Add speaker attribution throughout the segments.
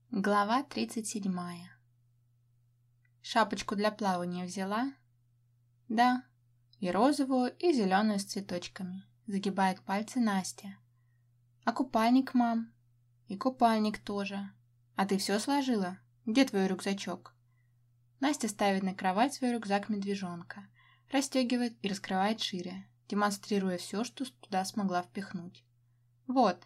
Speaker 1: Глава 37. Шапочку для плавания взяла? Да. И розовую, и зеленую с цветочками. Загибает пальцы Настя. А купальник, мам? И купальник тоже. А ты все сложила? Где твой рюкзачок? Настя ставит на кровать свой рюкзак-медвежонка, расстегивает и раскрывает шире, демонстрируя все, что туда смогла впихнуть. Вот.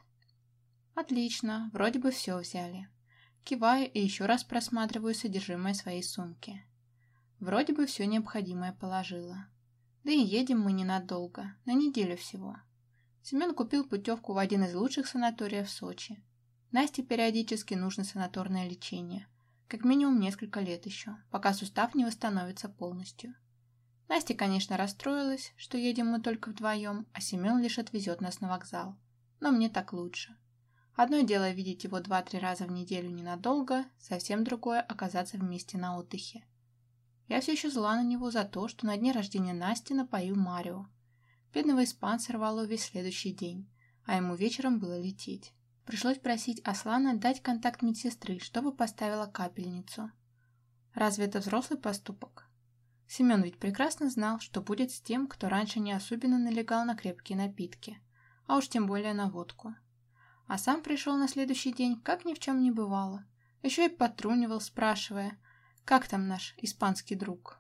Speaker 1: Отлично, вроде бы все взяли. Киваю и еще раз просматриваю содержимое своей сумки. Вроде бы все необходимое положила. Да и едем мы ненадолго, на неделю всего. Семен купил путевку в один из лучших санаториев в Сочи. Насте периодически нужно санаторное лечение. Как минимум несколько лет еще, пока сустав не восстановится полностью. Настя, конечно, расстроилась, что едем мы только вдвоем, а Семен лишь отвезет нас на вокзал. Но мне так лучше. Одно дело видеть его 2-3 раза в неделю ненадолго, совсем другое оказаться вместе на отдыхе. Я все еще зла на него за то, что на дне рождения Насти напоил Марио. Бедного испанца рвало весь следующий день, а ему вечером было лететь. Пришлось просить Аслана дать контакт медсестры, чтобы поставила капельницу. Разве это взрослый поступок? Семен ведь прекрасно знал, что будет с тем, кто раньше не особенно налегал на крепкие напитки, а уж тем более на водку. А сам пришел на следующий день, как ни в чем не бывало. Еще и подтрунивал, спрашивая, как там наш испанский друг.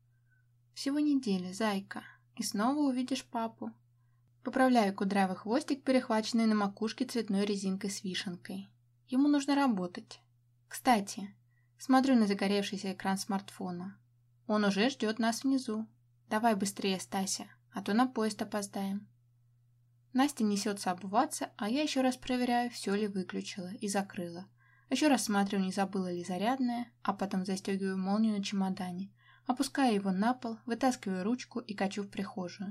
Speaker 1: Всего неделя, зайка, и снова увидишь папу. Поправляю кудрявый хвостик, перехваченный на макушке цветной резинкой с вишенкой. Ему нужно работать. Кстати, смотрю на загоревшийся экран смартфона. Он уже ждет нас внизу. Давай быстрее, Стася, а то на поезд опоздаем. Настя несется обуваться, а я еще раз проверяю, все ли выключила и закрыла. Еще раз смотрю, не забыла ли зарядное, а потом застегиваю молнию на чемодане, опускаю его на пол, вытаскиваю ручку и качу в прихожую.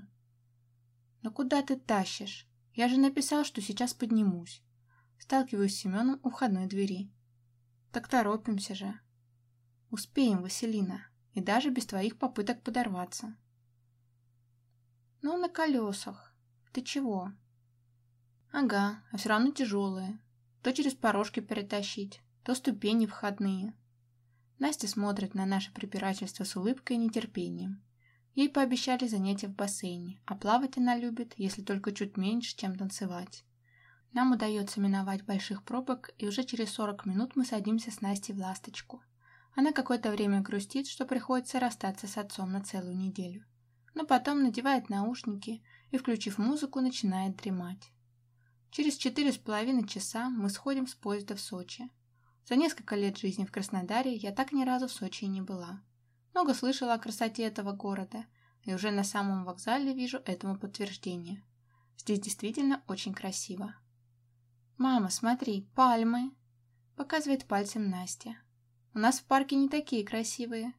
Speaker 1: «Ну куда ты тащишь? Я же написал, что сейчас поднимусь». Сталкиваюсь с Семеном у входной двери. «Так торопимся же». «Успеем, Василина, и даже без твоих попыток подорваться». «Ну, на колесах. Ты чего?» «Ага, а все равно тяжелые. То через порожки перетащить, то ступени входные». Настя смотрит на наше препирательство с улыбкой и нетерпением. Ей пообещали занятия в бассейне, а плавать она любит, если только чуть меньше, чем танцевать. Нам удается миновать больших пробок, и уже через 40 минут мы садимся с Настей в «Ласточку». Она какое-то время грустит, что приходится расстаться с отцом на целую неделю. Но потом надевает наушники и, включив музыку, начинает дремать. Через 4,5 часа мы сходим с поезда в Сочи. За несколько лет жизни в Краснодаре я так ни разу в Сочи и не была. Много слышала о красоте этого города, и уже на самом вокзале вижу этому подтверждение. Здесь действительно очень красиво. «Мама, смотри, пальмы!» — показывает пальцем Настя. «У нас в парке не такие красивые».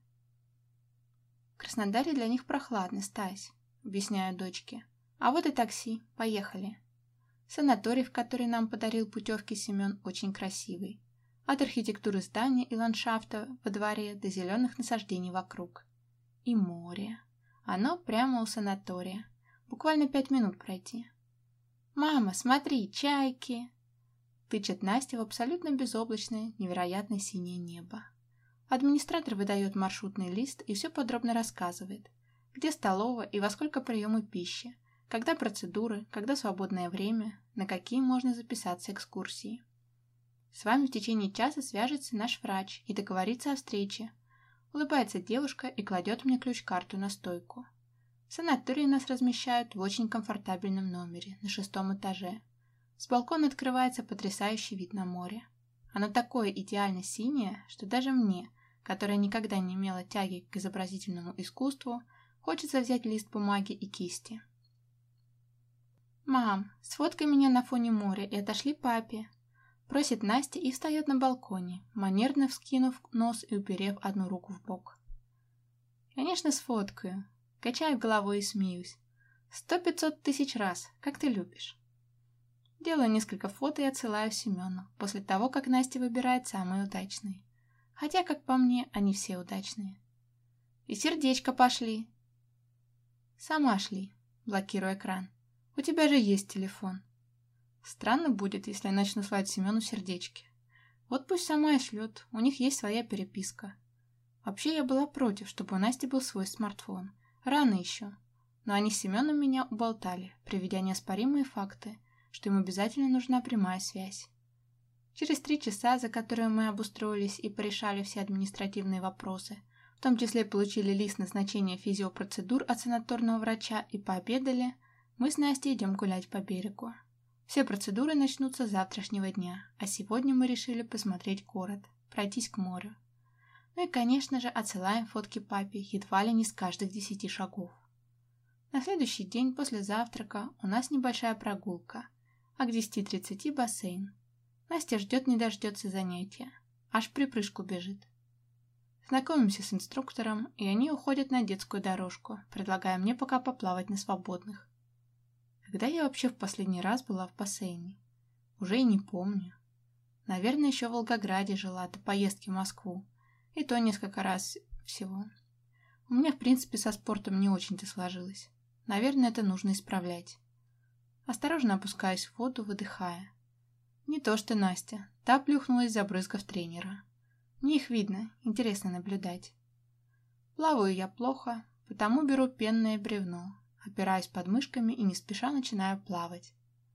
Speaker 1: «В Краснодаре для них прохладно, Стась», — объясняю дочке. «А вот и такси, поехали». Санаторий, в который нам подарил путевки Семен, очень красивый. От архитектуры здания и ландшафта во дворе до зеленых насаждений вокруг. И море. Оно прямо у санатория. Буквально 5 минут пройти. «Мама, смотри, чайки!» Тычет Настя в абсолютно безоблачное, невероятно синее небо. Администратор выдает маршрутный лист и все подробно рассказывает, где столовая и во сколько приемы пищи, когда процедуры, когда свободное время, на какие можно записаться экскурсии. С вами в течение часа свяжется наш врач и договорится о встрече. Улыбается девушка и кладет мне ключ-карту на стойку. В санатории нас размещают в очень комфортабельном номере на 6-м этаже. С балкона открывается потрясающий вид на море. Оно такое идеально синее, что даже мне, которая никогда не имела тяги к изобразительному искусству, хочется взять лист бумаги и кисти. «Мам, сфоткай меня на фоне моря и отошли папе», — просит Настя и встает на балконе, манерно вскинув нос и уперев одну руку в бок. «Конечно, сфоткаю», — качаю головой и смеюсь. 100-500 тысяч раз, как ты любишь. Делаю несколько фото и отсылаю Семену, после того, как Настя выбирает самые удачные. Хотя, как по мне, они все удачные. И сердечко пошли. Сама шли, блокируя экран. У тебя же есть телефон. Странно будет, если я начну слать Семену сердечки. Вот пусть сама и шлет, у них есть своя переписка. Вообще я была против, чтобы у Насти был свой смартфон. Рано еще. Но они с Семеном меня уболтали, приведя неоспоримые факты, что им обязательно нужна прямая связь. Через 3 часа, за которые мы обустроились и порешали все административные вопросы, в том числе получили лист назначения физиопроцедур от санаторного врача и пообедали, мы с Настей идем гулять по берегу. Все процедуры начнутся с завтрашнего дня, а сегодня мы решили посмотреть город, пройтись к морю. Ну и, конечно же, отсылаем фотки папе едва ли не с каждых 10 шагов. На следующий день после завтрака у нас небольшая прогулка, а к 10:30 бассейн. Настя ждет не дождется занятия, аж в припрыжку бежит. Знакомимся с инструктором, и они уходят на детскую дорожку, предлагая мне пока поплавать на свободных. Когда я вообще в последний раз была в бассейне? Уже и не помню. Наверное, еще в Волгограде жила до поездки в Москву, и то несколько раз всего. У меня, в принципе, со спортом не очень-то сложилось. Наверное, это нужно исправлять. Осторожно опускаюсь в воду, выдыхая. Не то что Настя, та плюхнулась, забрызгав тренера. Мне их видно, интересно наблюдать. Плаваю я плохо, потому беру пенное бревно, опираюсь подмышками и не спеша начинаю плавать.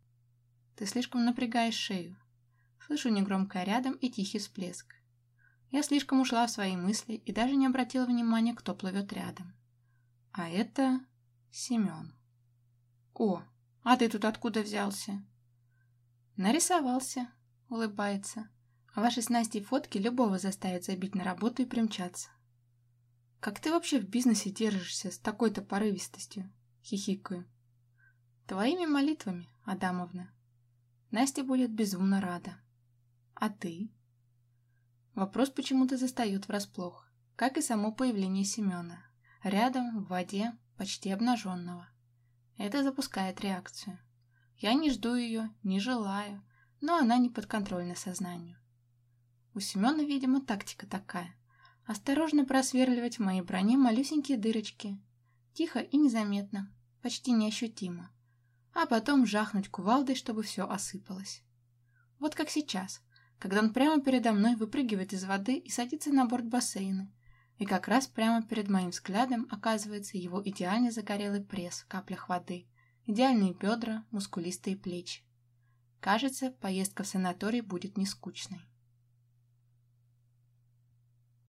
Speaker 1: Ты слишком напрягаешь шею. Слышу негромкое рядом и тихий всплеск. Я слишком ушла в свои мысли и даже не обратила внимания, кто плывет рядом. А это Семен. О, а ты тут откуда взялся? Нарисовался, улыбается. А ваши с Настей фотки любого заставят забить на работу и примчаться. Как ты вообще в бизнесе держишься с такой-то порывистостью? Хихикаю. Твоими молитвами, Адамовна. Настя будет безумно рада. А ты? Вопрос почему-то застает врасплох, как и само появление Семена. Рядом, в воде, почти обнаженного. Это запускает реакцию. Я не жду ее, не желаю, но она не подконтрольна сознанию. У Семена, видимо, тактика такая. Осторожно просверливать в моей броне малюсенькие дырочки. Тихо и незаметно, почти неощутимо. А потом жахнуть кувалдой, чтобы все осыпалось. Вот как сейчас, когда он прямо передо мной выпрыгивает из воды и садится на борт бассейна. И как раз прямо перед моим взглядом оказывается его идеально загорелый пресс в каплях воды, идеальные бедра, мускулистые плечи. Кажется, поездка в санаторий будет не скучной.